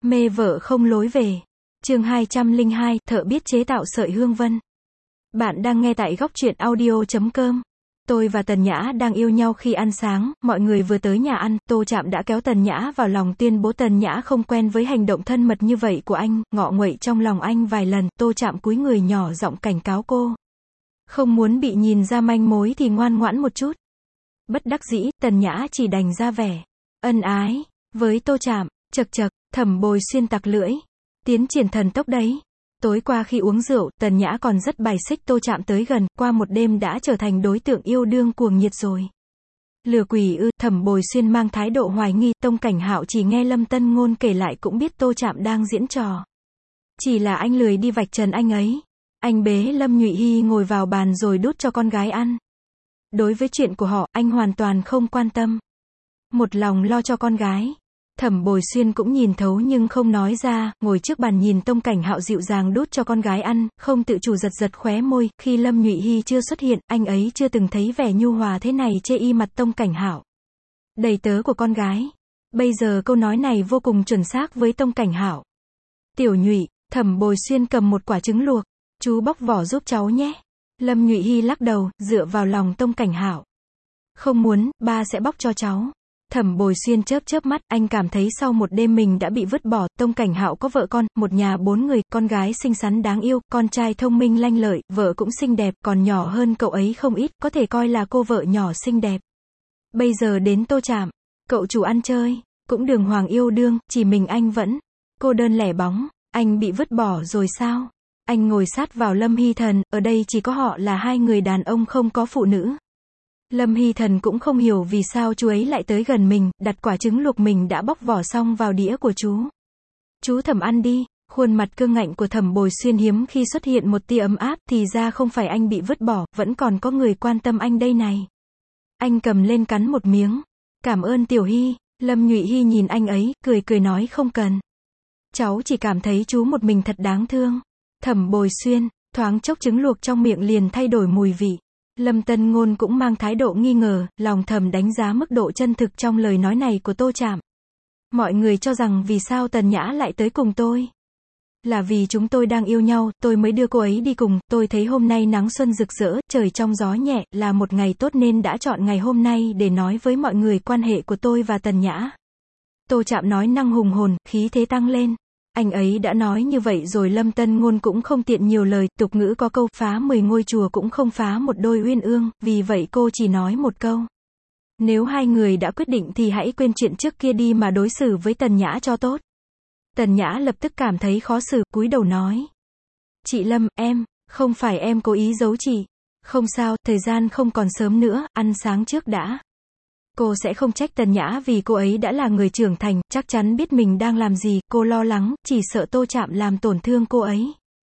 Mê vợ không lối về. Chương 202, thợ biết chế tạo sợi hương vân. Bạn đang nghe tại góc truyện audio.com. Tôi và Tần Nhã đang yêu nhau khi ăn sáng, mọi người vừa tới nhà ăn, Tô Trạm đã kéo Tần Nhã vào lòng tuyên bố Tần Nhã không quen với hành động thân mật như vậy của anh, ngọ nguậy trong lòng anh vài lần, Tô Trạm cúi người nhỏ giọng cảnh cáo cô. Không muốn bị nhìn ra manh mối thì ngoan ngoãn một chút. Bất đắc dĩ, Tần Nhã chỉ đành ra vẻ ân ái với Tô Trạm. Chậc chậc, Thẩm Bồi Xuyên tặc lưỡi. Tiến triển thần tốc đấy. Tối qua khi uống rượu, Tần Nhã còn rất bài xích Tô Trạm tới gần, qua một đêm đã trở thành đối tượng yêu đương cuồng nhiệt rồi. Lừa quỷ ư? Thẩm Bồi Xuyên mang thái độ hoài nghi, Tông Cảnh Hạo chỉ nghe Lâm Tân Ngôn kể lại cũng biết Tô Trạm đang diễn trò. Chỉ là anh lười đi vạch trần anh ấy. Anh bế Lâm Nhụy Hy ngồi vào bàn rồi đút cho con gái ăn. Đối với chuyện của họ, anh hoàn toàn không quan tâm. Một lòng lo cho con gái. Thẩm Bồi Xuyên cũng nhìn thấu nhưng không nói ra, ngồi trước bàn nhìn Tông Cảnh Hạo dịu dàng đút cho con gái ăn, không tự chủ giật giật khóe môi, khi Lâm Nhụy Hy chưa xuất hiện, anh ấy chưa từng thấy vẻ nhu hòa thế này chê y mặt Tông Cảnh Hạo. Đầy tớ của con gái. Bây giờ câu nói này vô cùng chuẩn xác với Tông Cảnh Hạo. Tiểu Nhụy, Thẩm Bồi Xuyên cầm một quả trứng luộc, chú bóc vỏ giúp cháu nhé. Lâm Nhụy Hy lắc đầu, dựa vào lòng Tông Cảnh Hạo. Không muốn, ba sẽ bóc cho cháu. Thẩm Bồi Xuyên chớp chớp mắt, anh cảm thấy sau một đêm mình đã bị vứt bỏ, Tông Cảnh Hạo có vợ con, một nhà 4 người, con gái xinh xắn đáng yêu, con trai thông minh lanh lợi, vợ cũng xinh đẹp, còn nhỏ hơn cậu ấy không ít, có thể coi là cô vợ nhỏ xinh đẹp. Bây giờ đến Tô Trạm, cậu chủ ăn chơi, cũng đường hoàng yêu đương, chỉ mình anh vẫn cô đơn lẻ bóng, anh bị vứt bỏ rồi sao? Anh ngồi sát vào Lâm Hy Thần, ở đây chỉ có họ là hai người đàn ông không có phụ nữ. Lâm Hy Thần cũng không hiểu vì sao chú ấy lại tới gần mình, đặt quả trứng luộc mình đã bóc vỏ xong vào đĩa của chú. Chú Thẩm ăn đi. Khuôn mặt cương ngạnh của Thẩm Bồi Xuyên hiếm khi xuất hiện một tia ấm áp, thì ra không phải anh bị vứt bỏ, vẫn còn có người quan tâm anh đây này. Anh cầm lên cắn một miếng. Cảm ơn Tiểu Hy. Lâm Nhụy Hy nhìn anh ấy, cười cười nói không cần. Cháu chỉ cảm thấy chú một mình thật đáng thương. Thẩm Bồi Xuyên, thoáng chốc trứng luộc trong miệng liền thay đổi mùi vị. Lâm Tân Ngôn cũng mang thái độ nghi ngờ, lòng thầm đánh giá mức độ chân thực trong lời nói này của Tô Trạm. Mọi người cho rằng vì sao Tần Nhã lại tới cùng tôi? Là vì chúng tôi đang yêu nhau, tôi mới đưa cô ấy đi cùng, tôi thấy hôm nay nắng xuân rực rỡ, trời trong gió nhẹ, là một ngày tốt nên đã chọn ngày hôm nay để nói với mọi người quan hệ của tôi và Tần Nhã. Tô Trạm nói năng hùng hồn, khí thế tăng lên. Anh ấy đã nói như vậy rồi Lâm Tân Ngôn cũng không tiện nhiều lời, tục ngữ có câu phá 10 ngôi chùa cũng không phá một đôi uyên ương, vì vậy cô chỉ nói một câu. Nếu hai người đã quyết định thì hãy quên chuyện trước kia đi mà đối xử với Tần Nhã cho tốt. Tần Nhã lập tức cảm thấy khó xử, cúi đầu nói. Chị Lâm, không phải em cố ý giấu chị. Không sao, thời gian không còn sớm nữa, ăn sáng trước đã. Cô sẽ không trách Tần Nhã vì cô ấy đã là người trưởng thành, chắc chắn biết mình đang làm gì, cô lo lắng, chỉ sợ Tô Trạm làm tổn thương cô ấy.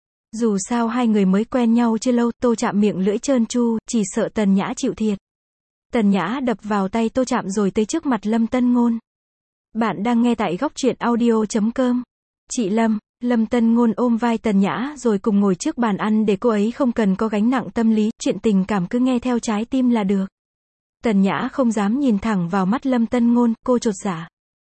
Dù sao hai người mới quen nhau chưa lâu, Tô Trạm miệng lưỡi trơn tru, chỉ sợ Tần Nhã chịu thiệt. Tần Nhã đập vào tay Tô Trạm rồi tới trước mặt Lâm Tân Ngôn. Bạn đang nghe tại góc truyện audio.com. Chị Lâm. Lâm Tân Ngôn ôm vai Tần Nhã rồi cùng ngồi trước bàn ăn để cô ấy không cần có gánh nặng tâm lý, chuyện tình cảm cứ nghe theo trái tim là được. Tần Nhã không dám nhìn thẳng vào mắt Lâm Tân Ngôn, cô chột dạ.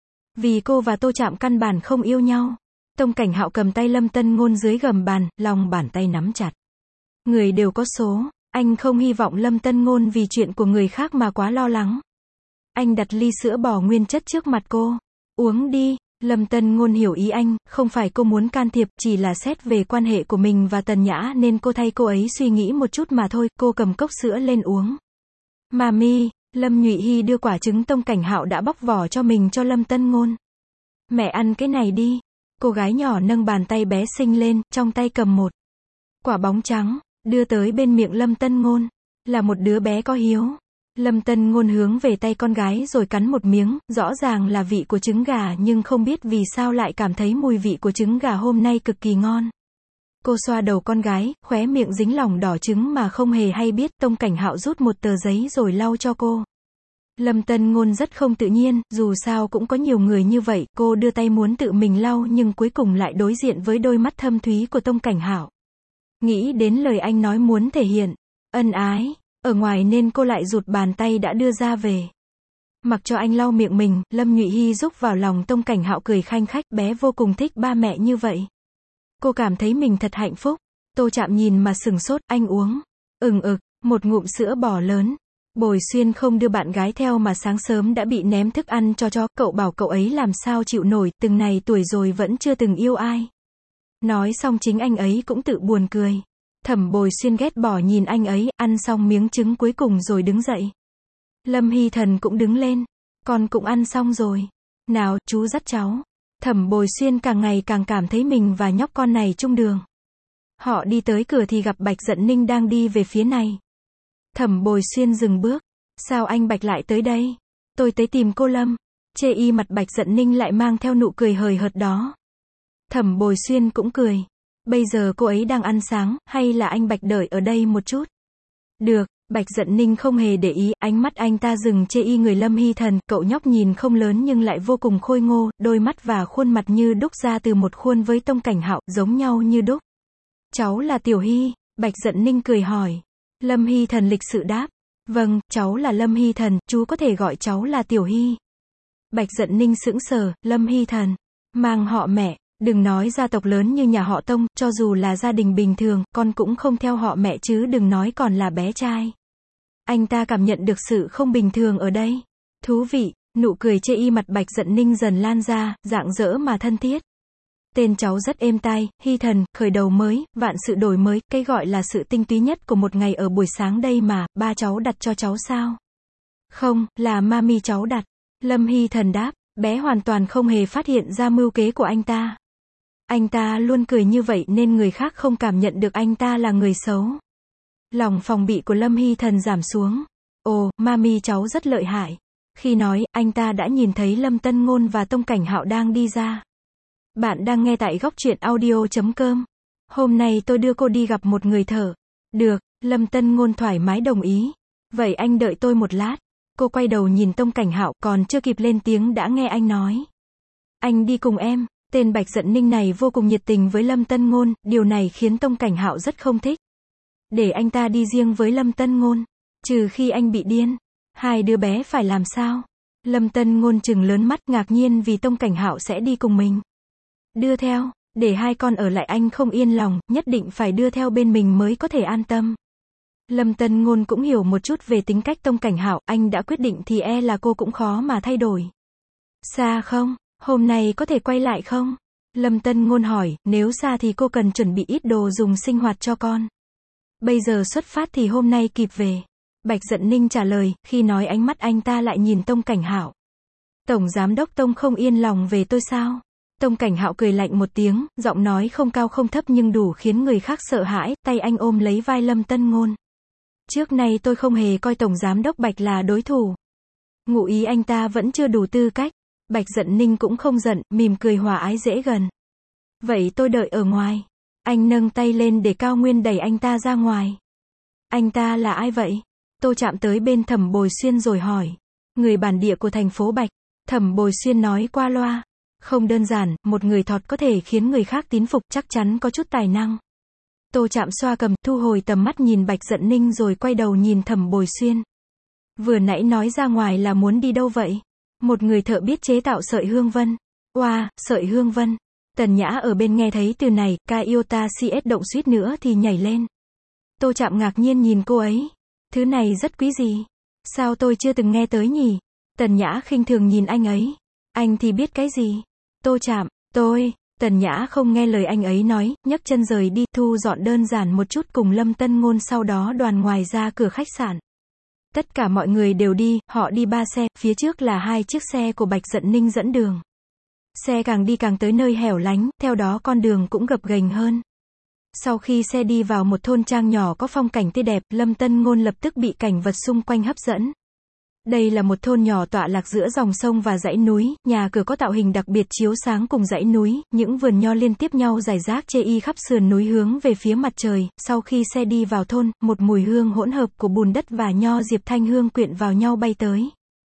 Vì cô và Tô Trạm căn bản không yêu nhau. Tông Cảnh Hạo cầm tay Lâm Tân Ngôn dưới gầm bàn, lòng bàn tay nắm chặt. Người đều có số, anh không hy vọng Lâm Tân Ngôn vì chuyện của người khác mà quá lo lắng. Anh đặt ly sữa bò nguyên chất trước mặt cô. Uống đi. Lâm Tân Ngôn hiểu ý anh, không phải cô muốn can thiệp, chỉ là xét về quan hệ của mình và Tần Nhã nên cô thay cô ấy suy nghĩ một chút mà thôi, cô cầm cốc sữa lên uống. Mami, Lâm Nhụy Hy đưa quả trứng Tông Cảnh Hạo đã bóc vỏ cho mình cho Lâm Tân Ngôn. Mẹ ăn cái này đi. Cô gái nhỏ nâng bàn tay bé xinh lên, trong tay cầm một quả bóng trắng, đưa tới bên miệng Lâm Tân Ngôn. Là một đứa bé có hiếu. Lâm Tân Ngôn hướng về tay con gái rồi cắn một miếng, rõ ràng là vị của trứng gà nhưng không biết vì sao lại cảm thấy mùi vị của trứng gà hôm nay cực kỳ ngon. Cô xoa đầu con gái, khóe miệng dính lòng đỏ trứng mà không hề hay biết, Tông Cảnh Hạo rút một tờ giấy rồi lau cho cô. Lâm Tân Ngôn rất không tự nhiên, dù sao cũng có nhiều người như vậy, cô đưa tay muốn tự mình lau nhưng cuối cùng lại đối diện với đôi mắt thâm thúy của Tông Cảnh Hạo. Nghĩ đến lời anh nói muốn thể hiện ân ái ở ngoài nên cô lại rụt bàn tay đã đưa ra về. Mặc cho anh lau miệng mình, Lâm Nhụy Hy rúc vào lòng Tông Cảnh Hạo cười khanh khách, bé vô cùng thích ba mẹ như vậy. Cô cảm thấy mình thật hạnh phúc. Tô Trạm nhìn mà sừng sốt, anh uống. Một ngụm sữa bò lớn. Bồi Xuyên không đưa bạn gái theo mà sáng sớm đã bị ném thức ăn cho chó, cậu bảo cậu ấy làm sao chịu nổi, từng này tuổi rồi vẫn chưa từng yêu ai. Nói xong chính anh ấy cũng tự buồn cười. Thẩm Bồi Xuyên ghét bỏ nhìn anh ấy, ăn xong miếng trứng cuối cùng rồi đứng dậy. Lâm Hy Thần cũng đứng lên. Con cũng ăn xong rồi. Nào, chú dắt cháu. Thẩm Bồi Xuyên càng ngày càng cảm thấy mình và nhóc con này chung đường. Họ đi tới cửa thì gặp Bạch Dận Ninh đang đi về phía này. Thẩm Bồi Xuyên dừng bước. Sao anh Bạch lại tới đây? Tôi tới tìm cô Lâm. Chê y mặt Bạch Dận Ninh lại mang theo nụ cười hời hợt đó. Thẩm Bồi Xuyên cũng cười. Bây giờ cô ấy đang ăn sáng, hay là anh Bạch đợi ở đây một chút? Được. Bạch Dận Ninh không hề để ý, ánh mắt anh ta dừng chê y người Lâm Hy Thần, cậu nhóc nhìn không lớn nhưng lại vô cùng khôi ngô, đôi mắt và khuôn mặt như đúc ra từ một khuôn với Tông Cảnh Hạo, giống nhau như đúc. Cháu là Tiểu Hy, Bạch Dận Ninh cười hỏi. Lâm Hy Thần lịch sự đáp. Vâng, cháu là Lâm Hy Thần, chú có thể gọi cháu là Tiểu Hy. Bạch Dận Ninh sững sờ, Lâm Hy Thần, mang họ mẹ. Đừng nói gia tộc lớn như nhà họ Tông, cho dù là gia đình bình thường, con cũng không theo họ mẹ chứ đừng nói còn là bé trai. Anh ta cảm nhận được sự không bình thường ở đây. Thú vị, nụ cười chê y mặt Bạch Dận Ninh dần lan ra, rạng rỡ mà thân thiết. Tên cháu rất êm tai, Hy Thần, khởi đầu mới, vạn sự đổi mới, cái gọi là sự tinh túy nhất của một ngày ở buổi sáng đây mà, ba cháu đặt cho cháu sao? Không, là mami cháu đặt. Lâm Hy Thần đáp, bé hoàn toàn không hề phát hiện ra mưu kế của anh ta. Anh ta luôn cười như vậy nên người khác không cảm nhận được anh ta là người xấu. Lòng phòng bị của Lâm Hy Thần giảm xuống. Ồ, mami cháu rất lợi hại. Khi nói, anh ta đã nhìn thấy Lâm Tân Ngôn và Tông Cảnh Hạo đang đi ra. Bạn đang nghe tại góc truyện audio.com. Hôm nay tôi đưa cô đi gặp một người thợ. Được, Lâm Tân Ngôn thoải mái đồng ý. Vậy anh đợi tôi một lát. Cô quay đầu nhìn Tông Cảnh Hạo, còn chưa kịp lên tiếng đã nghe anh nói. Anh đi cùng em. Tên Bạch Dận Ninh này vô cùng nhiệt tình với Lâm Tân Ngôn, điều này khiến Tông Cảnh Hạo rất không thích. Để anh ta đi riêng với Lâm Tân Ngôn. Trừ khi anh bị điên. Hai đứa bé phải làm sao? Lâm Tân Ngôn trừng lớn mắt ngạc nhiên vì Tông Cảnh Hạo sẽ đi cùng mình. Đưa theo, để hai con ở lại anh không yên lòng, nhất định phải đưa theo bên mình mới có thể an tâm. Lâm Tân Ngôn cũng hiểu một chút về tính cách Tông Cảnh Hạo, anh đã quyết định thì e là cô cũng khó mà thay đổi. Xa không? Hôm nay có thể quay lại không? Lâm Tân Ngôn hỏi, nếu xa thì cô cần chuẩn bị ít đồ dùng sinh hoạt cho con. Bây giờ xuất phát thì hôm nay kịp về. Bạch Dận Ninh trả lời, khi nói ánh mắt anh ta lại nhìn Tông Cảnh Hạo. Tổng giám đốc Tông không yên lòng về tôi sao? Tông Cảnh Hạo cười lạnh một tiếng, giọng nói không cao không thấp nhưng đủ khiến người khác sợ hãi, tay anh ôm lấy vai Lâm Tân Ngôn. Trước nay tôi không hề coi Tổng giám đốc Bạch là đối thủ. Ngụ ý anh ta vẫn chưa đủ tư cách. Bạch Dận Ninh cũng không giận, mỉm cười hòa ái dễ gần. Vậy tôi đợi ở ngoài. Anh nâng tay lên để Cao Nguyên đẩy anh ta ra ngoài. Anh ta là ai vậy? Tô Trạm tới bên Thẩm Bồi Xuyên rồi hỏi. Người bản địa của thành phố Bạch. Thẩm Bồi Xuyên nói qua loa. Không đơn giản, một người thọt có thể khiến người khác tín phục, chắc chắn có chút tài năng. Tô Trạm xoa cầm, thu hồi tầm mắt nhìn Bạch Dận Ninh rồi quay đầu nhìn Thẩm Bồi Xuyên. Vừa nãy nói ra ngoài là muốn đi đâu vậy? Một người thợ biết chế tạo sợi hương vân. Oa, sợi hương vân. Tần Nhã ở bên nghe thấy từ này, Iota CS động suýt nữa thì nhảy lên. Tô Trạm ngạc nhiên nhìn cô ấy. Thứ này rất quý gì? Sao tôi chưa từng nghe tới nhỉ? Tần Nhã khinh thường nhìn anh ấy. Anh thì biết cái gì? Tô Trạm, Tần Nhã không nghe lời anh ấy nói, nhấc chân rời đi, thu dọn đơn giản một chút cùng Lâm Tân Ngôn sau đó đoàn ngoài ra cửa khách sạn. Tất cả mọi người đều đi, họ đi 3 xe, phía trước là 2 chiếc xe của Bạch Dận Ninh dẫn đường. Xe càng đi càng tới nơi hẻo lánh, theo đó con đường cũng gập ghềnh hơn. Sau khi xe đi vào một thôn trang nhỏ có phong cảnh tươi đẹp, Lâm Tân Ngôn lập tức bị cảnh vật xung quanh hấp dẫn. Đây là một thôn nhỏ tọa lạc giữa dòng sông và dãy núi, nhà cửa có tạo hình đặc biệt chiếu sáng cùng dãy núi, những vườn nho liên tiếp nhau rải rác chê y khắp sườn núi hướng về phía mặt trời. Sau khi xe đi vào thôn, một mùi hương hỗn hợp của bùn đất và nho diệp thanh hương quyện vào nhau bay tới.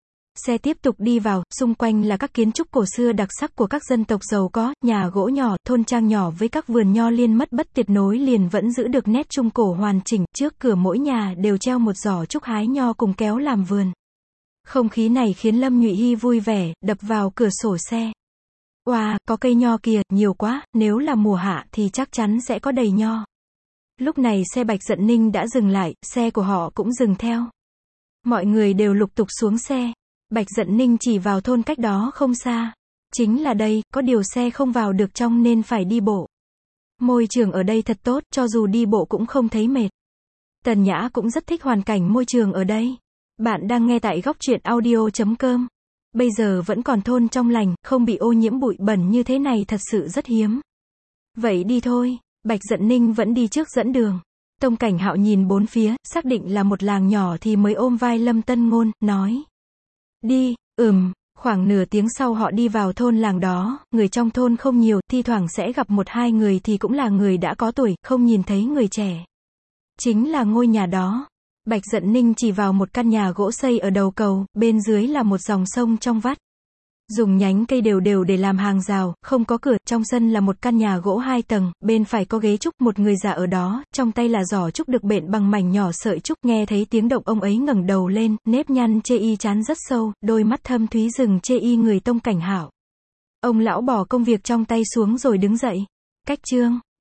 Xe tiếp tục đi vào, xung quanh là các kiến trúc cổ xưa đặc sắc của các dân tộc giàu có, nhà gỗ nhỏ, thôn trang nhỏ với các vườn nho liên mất bất tuyệt nối liền vẫn giữ được nét trung cổ hoàn chỉnh, trước cửa mỗi nhà đều treo một giỏ trúc hái nho cùng kéo làm vườn. Không khí này khiến Lâm Nhụy Hy vui vẻ, đập vào cửa sổ xe. Oa, có cây nho kìa, nhiều quá, nếu là mùa hạ thì chắc chắn sẽ có đầy nho. Lúc này xe Bạch Dận Ninh đã dừng lại, xe của họ cũng dừng theo. Mọi người đều lục tục xuống xe. Bạch Dận Ninh chỉ vào thôn cách đó không xa. Chính là đây, có điều xe không vào được trong nên phải đi bộ. Môi trường ở đây thật tốt, cho dù đi bộ cũng không thấy mệt. Tần Nhã cũng rất thích hoàn cảnh môi trường ở đây. Bạn đang nghe tại góc truyện audio.com. Bây giờ vẫn còn thôn trong lành, không bị ô nhiễm bụi bẩn như thế này thật sự rất hiếm. Vậy đi thôi. Bạch Dận Ninh vẫn đi trước dẫn đường. Tông Cảnh Hạo nhìn bốn phía, xác định là một làng nhỏ thì mới ôm vai Lâm Tân Ngôn, nói. Đi, khoảng nửa tiếng sau họ đi vào thôn làng đó, người trong thôn không nhiều, thi thoảng sẽ gặp một hai người thì cũng là người đã có tuổi, không nhìn thấy người trẻ. Chính là ngôi nhà đó. Bạch Dận Ninh chỉ vào một căn nhà gỗ xây ở đầu cầu, bên dưới là một dòng sông trong vắt. Dùng nhánh cây đều đều để làm hàng rào, không có cửa, trong sân là một căn nhà gỗ 2 tầng, bên phải có ghế trúc, một người già ở đó, trong tay là giỏ trúc được bện bằng mảnh nhỏ sợi trúc, nghe thấy tiếng động ông ấy ngẩng đầu lên, nếp nhăn chê y trán rất sâu, đôi mắt thâm thúy rừng chê y người Tông Cảnh Hạo. Ông lão bỏ công việc trong tay xuống rồi đứng dậy. Cách chương